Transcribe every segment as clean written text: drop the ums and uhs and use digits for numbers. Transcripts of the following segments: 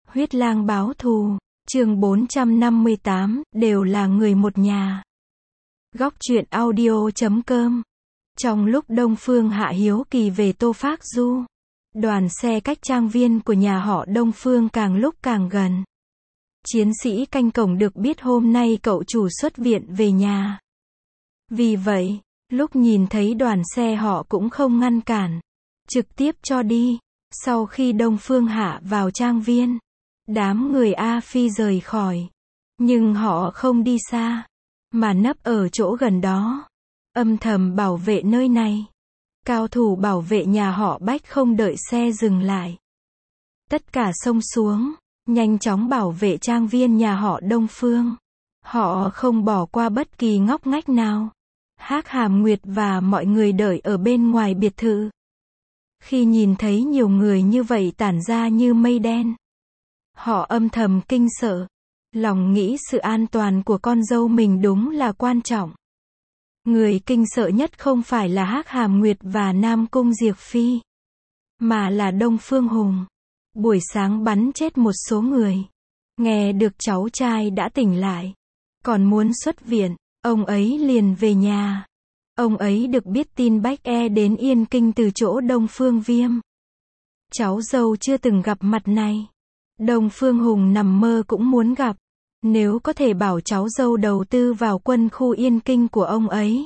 Huyết lang báo thù, chương 458, đều là người một nhà. Góc truyện audio.com. Trong lúc Đông Phương Hạ hiếu kỳ về Tô Phác Du, đoàn xe cách trang viên của nhà họ Đông Phương càng lúc càng gần. Chiến sĩ canh cổng được biết hôm nay cậu chủ xuất viện về nhà. Vì vậy, lúc nhìn thấy đoàn xe họ cũng không ngăn cản, trực tiếp cho đi. Sau khi Đông Phương Hạ vào trang viên, đám người A Phi rời khỏi. Nhưng họ không đi xa, mà nấp ở chỗ gần đó, âm thầm bảo vệ nơi này. Cao thủ bảo vệ nhà họ Bách không đợi xe dừng lại, tất cả xông xuống, nhanh chóng bảo vệ trang viên nhà họ Đông Phương. Họ không bỏ qua bất kỳ ngóc ngách nào. Hắc Hàm Nguyệt và mọi người đợi ở bên ngoài biệt thự. Khi nhìn thấy nhiều người như vậy tản ra như mây đen, họ âm thầm kinh sợ, lòng nghĩ sự an toàn của con dâu mình đúng là quan trọng. Người kinh sợ nhất không phải là Hắc Hàm Nguyệt và Nam Cung Diệp Phi, mà là Đông Phương Hùng. Buổi sáng bắn chết một số người, nghe được cháu trai đã tỉnh lại, còn muốn xuất viện, ông ấy liền về nhà. Ông ấy được biết tin Bách E đến Yên Kinh từ chỗ Đông Phương Viêm. Cháu dâu chưa từng gặp mặt này, Đông Phương Hùng nằm mơ cũng muốn gặp. Nếu có thể bảo cháu dâu đầu tư vào quân khu Yên Kinh của ông ấy,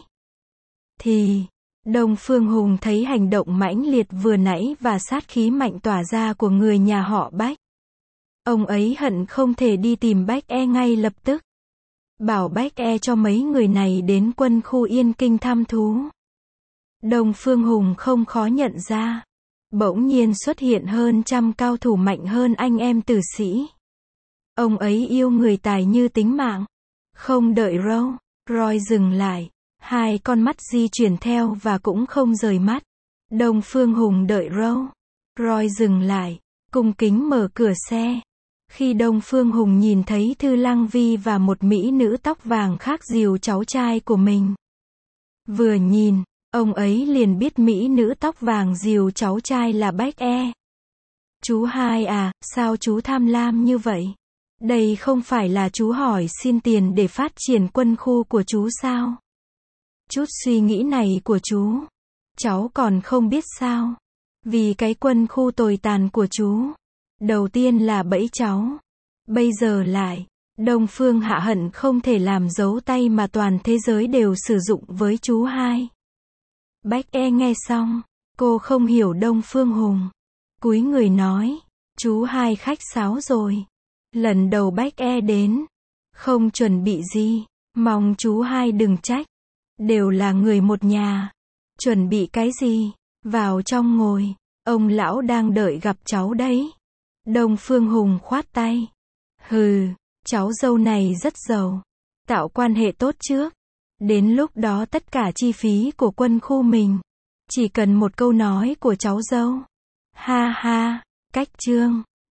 thì Đông Phương Hùng thấy hành động mãnh liệt vừa nãy và sát khí mạnh tỏa ra của người nhà họ Bách. Ông ấy hận không thể đi tìm Bách E ngay lập tức, bảo Bách E cho mấy người này đến quân khu Yên Kinh thăm thú. Đông Phương Hùng không khó nhận ra, bỗng nhiên xuất hiện hơn trăm cao thủ mạnh hơn anh em tử sĩ. Ông ấy yêu người tài như tính mạng. Không đợi Roy dừng lại, hai con mắt di chuyển theo và cũng không rời mắt. Đông Phương Hùng đợi Roy dừng lại, cung kính mở cửa xe. Khi Đông Phương Hùng nhìn thấy Thư Lăng Vi và một mỹ nữ tóc vàng khác dìu cháu trai của mình, vừa nhìn, ông ấy liền biết mỹ nữ tóc vàng dìu cháu trai là Bách E. Chú hai à, sao chú tham lam như vậy? Đây không phải là chú hỏi xin tiền để phát triển quân khu của chú sao? Chút suy nghĩ này của chú, cháu còn không biết sao? Vì cái quân khu tồi tàn của chú, đầu tiên là bẫy cháu, bây giờ lại, Đông Phương Hạ hận không thể làm dấu tay mà toàn thế giới đều sử dụng với chú hai. Bách E nghe xong, cô không hiểu Đông Phương Hùng, cúi người nói, chú hai khách sáo rồi. Lần đầu Bách E đến, không chuẩn bị gì, mong chú hai đừng trách, đều là người một nhà, chuẩn bị cái gì, vào trong ngồi, ông lão đang đợi gặp cháu đấy. Đông Phương Hùng khoát tay, hừ, cháu dâu này rất giàu, tạo quan hệ tốt trước, đến lúc đó tất cả chi phí của quân khu mình, chỉ cần một câu nói của cháu dâu. Ha ha, cách chương.